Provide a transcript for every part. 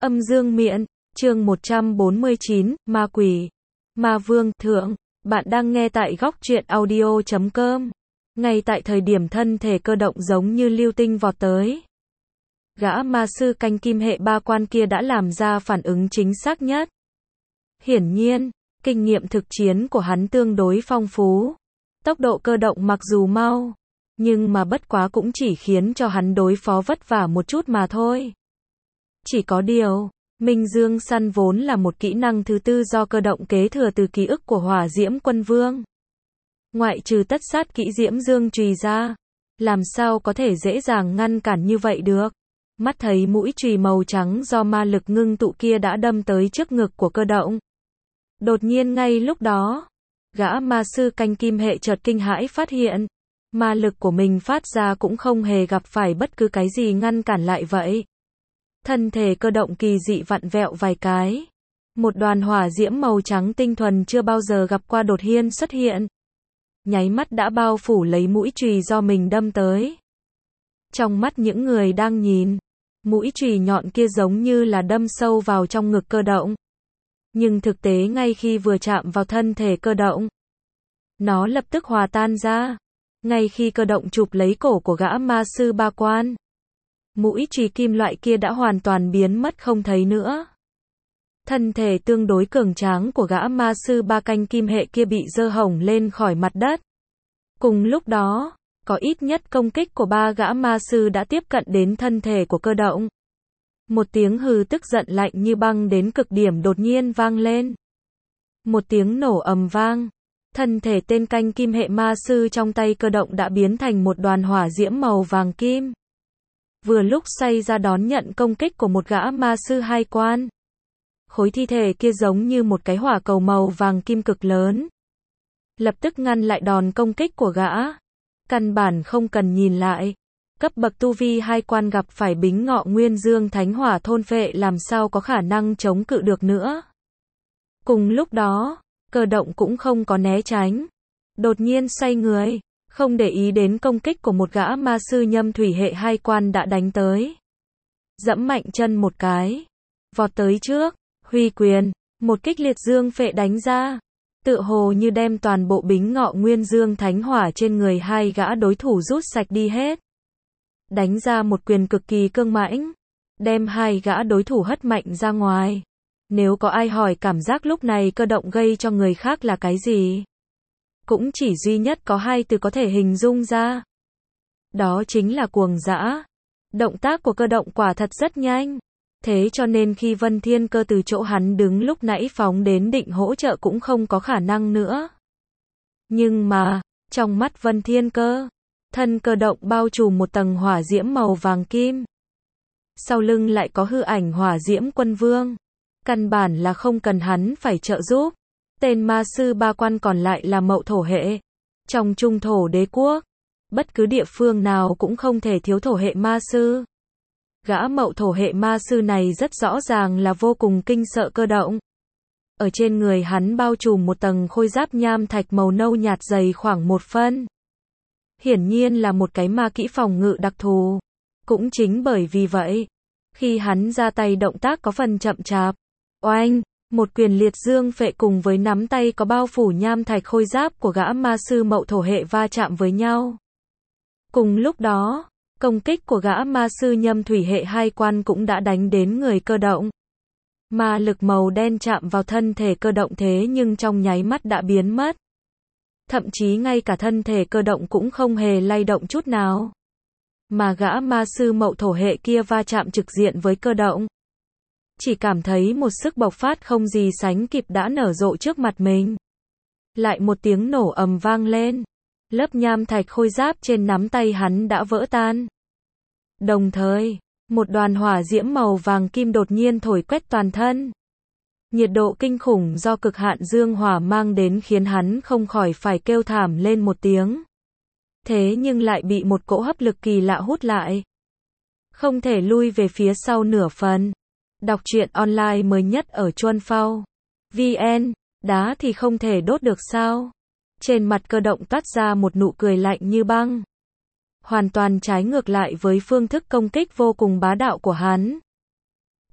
Âm dương miện, chương 149, ma quỷ, ma vương, thượng. Bạn đang nghe tại góc truyện audio.com. Ngay tại thời điểm thân thể cơ động giống như lưu tinh vọt tới, gã ma sư canh kim hệ ba quan kia đã làm ra phản ứng chính xác nhất. Hiển nhiên, kinh nghiệm thực chiến của hắn tương đối phong phú. Tốc độ cơ động mặc dù mau, nhưng mà bất quá cũng chỉ khiến cho hắn đối phó vất vả một chút mà thôi. Chỉ có điều, Minh Dương săn vốn là một kỹ năng thứ tư do cơ động kế thừa từ ký ức của Hỏa Diễm Quân Vương. Ngoại trừ tất sát kỹ Diễm Dương chùy ra, làm sao có thể dễ dàng ngăn cản như vậy được. Mắt thấy mũi chùy màu trắng do ma lực ngưng tụ kia đã đâm tới trước ngực của cơ động. Đột nhiên ngay lúc đó, gã ma sư canh kim hệ chợt kinh hãi phát hiện, ma lực của mình phát ra cũng không hề gặp phải bất cứ cái gì ngăn cản lại vậy. Thân thể cơ động kỳ dị vặn vẹo vài cái. Một đoàn hỏa diễm màu trắng tinh thuần chưa bao giờ gặp qua đột nhiên xuất hiện. Nháy mắt đã bao phủ lấy mũi chùy do mình đâm tới. Trong mắt những người đang nhìn, mũi chùy nhọn kia giống như là đâm sâu vào trong ngực cơ động. Nhưng thực tế ngay khi vừa chạm vào thân thể cơ động, nó lập tức hòa tan ra. Ngay khi cơ động chụp lấy cổ của gã ma sư ba quan, mũi chùy kim loại kia đã hoàn toàn biến mất không thấy nữa. Thân thể tương đối cường tráng của gã ma sư ba canh kim hệ kia bị giơ hổng lên khỏi mặt đất. Cùng lúc đó, có ít nhất công kích của ba gã ma sư đã tiếp cận đến thân thể của cơ động. Một tiếng hừ tức giận lạnh như băng đến cực điểm đột nhiên vang lên. Một tiếng nổ ầm vang. Thân thể tên canh kim hệ ma sư trong tay cơ động đã biến thành một đoàn hỏa diễm màu vàng kim. Vừa lúc xoay ra đón nhận công kích của một gã ma sư hai quan. Khối thi thể kia giống như một cái hỏa cầu màu vàng kim cực lớn. Lập tức ngăn lại đòn công kích của gã. Căn bản không cần nhìn lại. Cấp bậc tu vi hai quan gặp phải bính ngọ nguyên dương thánh hỏa thôn phệ làm sao có khả năng chống cự được nữa. Cùng lúc đó, cơ động cũng không có né tránh. Đột nhiên xoay người, không để ý đến công kích của một gã ma sư nhâm thủy hệ hai quan đã đánh tới. Dẫm mạnh chân một cái, vọt tới trước, huy quyền, một kích liệt dương phệ đánh ra. Tựa hồ như đem toàn bộ bính ngọ nguyên dương thánh hỏa trên người hai gã đối thủ rút sạch đi hết. Đánh ra một quyền cực kỳ cương mãnh, đem hai gã đối thủ hất mạnh ra ngoài. Nếu có ai hỏi cảm giác lúc này cơ động gây cho người khác là cái gì, cũng chỉ duy nhất có hai từ có thể hình dung ra. Đó chính là cuồng dã. Động tác của cơ động quả thật rất nhanh. Thế cho nên khi Vân Thiên Cơ từ chỗ hắn đứng lúc nãy phóng đến định hỗ trợ cũng không có khả năng nữa. Nhưng mà, trong mắt Vân Thiên Cơ, thân cơ động bao trùm một tầng hỏa diễm màu vàng kim. Sau lưng lại có hư ảnh Hỏa Diễm Quân Vương. Căn bản là không cần hắn phải trợ giúp. Tên ma sư ba quan còn lại là mậu thổ hệ. Trong trung thổ đế quốc, bất cứ địa phương nào cũng không thể thiếu thổ hệ ma sư. Gã mậu thổ hệ ma sư này rất rõ ràng là vô cùng kinh sợ cơ động. Ở trên người hắn bao trùm một tầng khôi giáp nham thạch màu nâu nhạt dày khoảng 1 phân. Hiển nhiên là một cái ma kỹ phòng ngự đặc thù. Cũng chính bởi vì vậy, khi hắn ra tay động tác có phần chậm chạp. Oanh, một quyền liệt dương phệ cùng với nắm tay có bao phủ nham thạch khôi giáp của gã ma sư mậu thổ hệ va chạm với nhau. Cùng lúc đó, công kích của gã ma sư nhâm thủy hệ hai quan cũng đã đánh đến người cơ động. Ma lực màu đen chạm vào thân thể cơ động thế nhưng trong nháy mắt đã biến mất. Thậm chí ngay cả thân thể cơ động cũng không hề lay động chút nào. Mà gã ma sư mậu thổ hệ kia va chạm trực diện với cơ động. Chỉ cảm thấy một sức bộc phát không gì sánh kịp đã nở rộ trước mặt mình. Lại một tiếng nổ ầm vang lên. Lớp nham thạch khôi giáp trên nắm tay hắn đã vỡ tan. Đồng thời, một đoàn hỏa diễm màu vàng kim đột nhiên thổi quét toàn thân. Nhiệt độ kinh khủng do cực hạn dương hỏa mang đến khiến hắn không khỏi phải kêu thảm lên một tiếng. Thế nhưng lại bị một cỗ hấp lực kỳ lạ hút lại. Không thể lui về phía sau nửa phần. Đọc truyện online mới nhất ở Chuan Phao VN, đá thì không thể đốt được sao? Trên mặt cơ động toát ra một nụ cười lạnh như băng. Hoàn toàn trái ngược lại với phương thức công kích vô cùng bá đạo của hắn.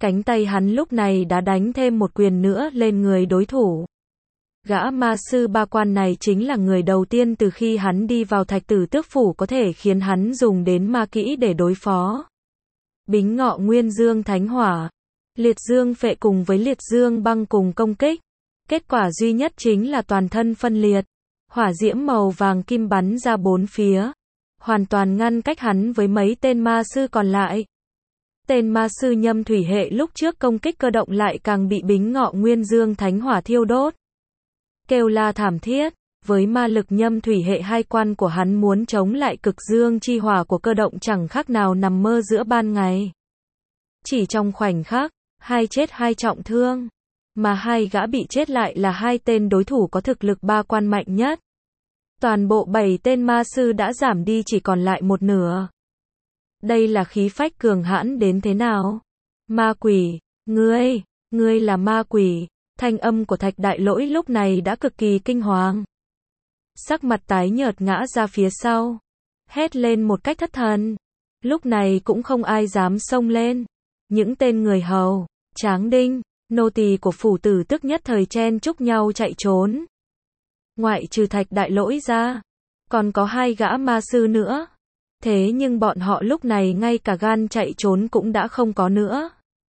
Cánh tay hắn lúc này đã đánh thêm một quyền nữa lên người đối thủ. Gã ma sư ba quan này chính là người đầu tiên từ khi hắn đi vào Thạch Tử Tước Phủ có thể khiến hắn dùng đến ma kỹ để đối phó. Bính ngọ nguyên dương thánh hỏa, liệt dương phệ cùng với liệt dương băng cùng công kích. Kết quả duy nhất chính là toàn thân phân liệt. Hỏa diễm màu vàng kim bắn ra bốn phía, hoàn toàn ngăn cách hắn với mấy tên ma sư còn lại. Tên ma sư nhâm thủy hệ lúc trước công kích cơ động lại càng bị bính ngọ nguyên dương thánh hỏa thiêu đốt. Kêu la thảm thiết, với ma lực nhâm thủy hệ hai quan của hắn muốn chống lại cực dương chi hỏa của cơ động chẳng khác nào nằm mơ giữa ban ngày. Chỉ trong khoảnh khắc, hai chết hai trọng thương, mà hai gã bị chết lại là hai tên đối thủ có thực lực ba quan mạnh nhất. Toàn bộ 7 tên ma sư đã giảm đi chỉ còn lại một nửa. Đây là khí phách cường hãn đến thế nào? Ma quỷ, ngươi là ma quỷ. Thanh âm của Thạch Đại Lỗi lúc này đã cực kỳ kinh hoàng. Sắc mặt tái nhợt ngã ra phía sau, hét lên một cách thất thần. Lúc này cũng không ai dám xông lên. Những tên người hầu, tráng đinh, nô tỳ của phủ tử tức nhất thời chen chúc nhau chạy trốn. Ngoại trừ Thạch Đại Lỗi ra, còn có hai gã ma sư nữa. Thế nhưng bọn họ lúc này ngay cả gan chạy trốn cũng đã không có nữa.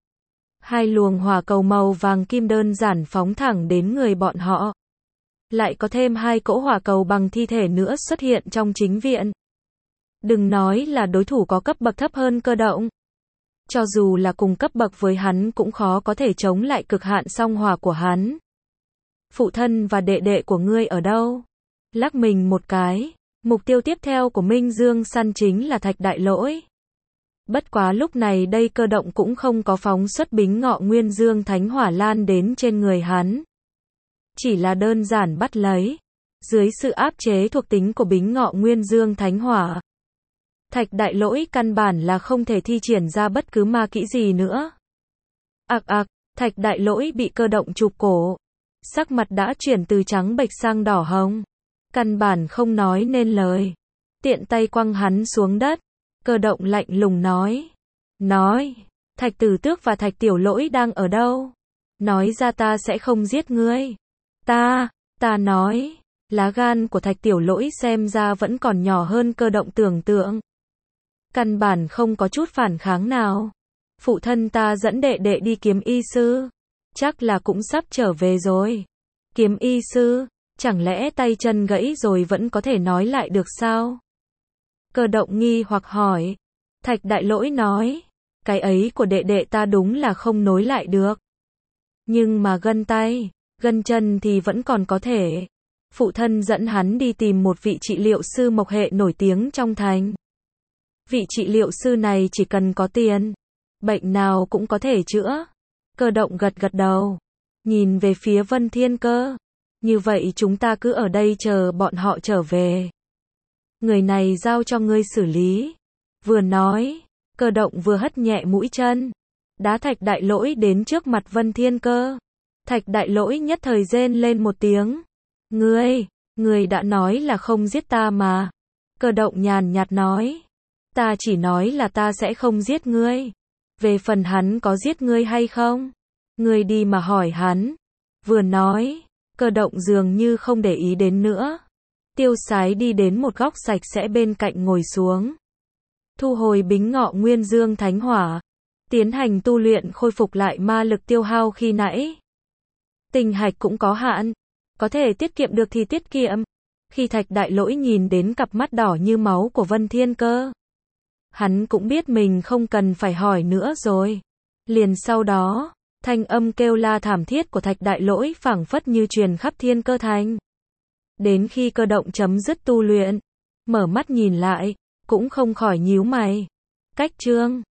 Hai luồng hỏa cầu màu vàng kim đơn giản phóng thẳng đến người bọn họ. Lại có thêm hai cỗ hỏa cầu bằng thi thể nữa xuất hiện trong chính viện. Đừng nói là đối thủ có cấp bậc thấp hơn cơ động. Cho dù là cùng cấp bậc với hắn cũng khó có thể chống lại cực hạn song hỏa của hắn. Phụ thân và đệ đệ của ngươi ở đâu? Lắc mình một cái, mục tiêu tiếp theo của Minh Dương săn chính là Thạch Đại Lỗi. Bất quá lúc này đây cơ động cũng không có phóng xuất bính ngọ nguyên dương thánh hỏa lan đến trên người hắn. Chỉ là đơn giản bắt lấy. Dưới sự áp chế thuộc tính của bính ngọ nguyên dương thánh hỏa, Thạch Đại Lỗi căn bản là không thể thi triển ra bất cứ ma kỹ gì nữa. Thạch Đại Lỗi bị cơ động chụp cổ. Sắc mặt đã chuyển từ trắng bệch sang đỏ hồng. Căn bản không nói nên lời. Tiện tay quăng hắn xuống đất. Cơ động lạnh lùng nói, Thạch Tử Tước và Thạch Tiểu Lỗi đang ở đâu? Nói ra ta sẽ không giết ngươi. Ta nói, lá gan của Thạch Tiểu Lỗi xem ra vẫn còn nhỏ hơn cơ động tưởng tượng. Căn bản không có chút phản kháng nào. Phụ thân ta dẫn đệ đệ đi kiếm y sư. Chắc là cũng sắp trở về rồi. Kiếm y sư, chẳng lẽ tay chân gãy rồi vẫn có thể nói lại được sao? Cơ động nghi hoặc hỏi. Thạch Đại Lỗi nói, cái ấy của đệ đệ ta đúng là không nối lại được. Nhưng mà gân tay, gân chân thì vẫn còn có thể. Phụ thân dẫn hắn đi tìm một vị trị liệu sư mộc hệ nổi tiếng trong thành. Vị trị liệu sư này chỉ cần có tiền, bệnh nào cũng có thể chữa. Cơ động gật đầu, nhìn về phía Vân Thiên Cơ. Như vậy chúng ta cứ ở đây chờ bọn họ trở về. Người này giao cho ngươi xử lý. Vừa nói, cơ động vừa hất nhẹ mũi chân, đá Thạch Đại Lỗi đến trước mặt Vân Thiên Cơ. Thạch Đại Lỗi nhất thời rên lên một tiếng. Ngươi đã nói là không giết ta mà. Cơ động nhàn nhạt nói. Ta chỉ nói là ta sẽ không giết ngươi. Về phần hắn có giết ngươi hay không, ngươi đi mà hỏi hắn. Vừa nói, cơ động dường như không để ý đến nữa. Tiêu sái đi đến một góc sạch sẽ bên cạnh ngồi xuống. Thu hồi bính ngọ nguyên dương thánh hỏa. Tiến hành tu luyện khôi phục lại ma lực tiêu hao khi nãy. Tinh hạch cũng có hạn. Có thể tiết kiệm được thì tiết kiệm. Khi Thạch Đại Lỗi nhìn đến cặp mắt đỏ như máu của Vân Thiên Cơ, hắn cũng biết mình không cần phải hỏi nữa rồi. Liền sau đó, thanh âm kêu la thảm thiết của Thạch Đại Lỗi phảng phất như truyền khắp Thiên Cơ Thành. Đến khi cơ động chấm dứt tu luyện, mở mắt nhìn lại, cũng không khỏi nhíu mày. Cách chương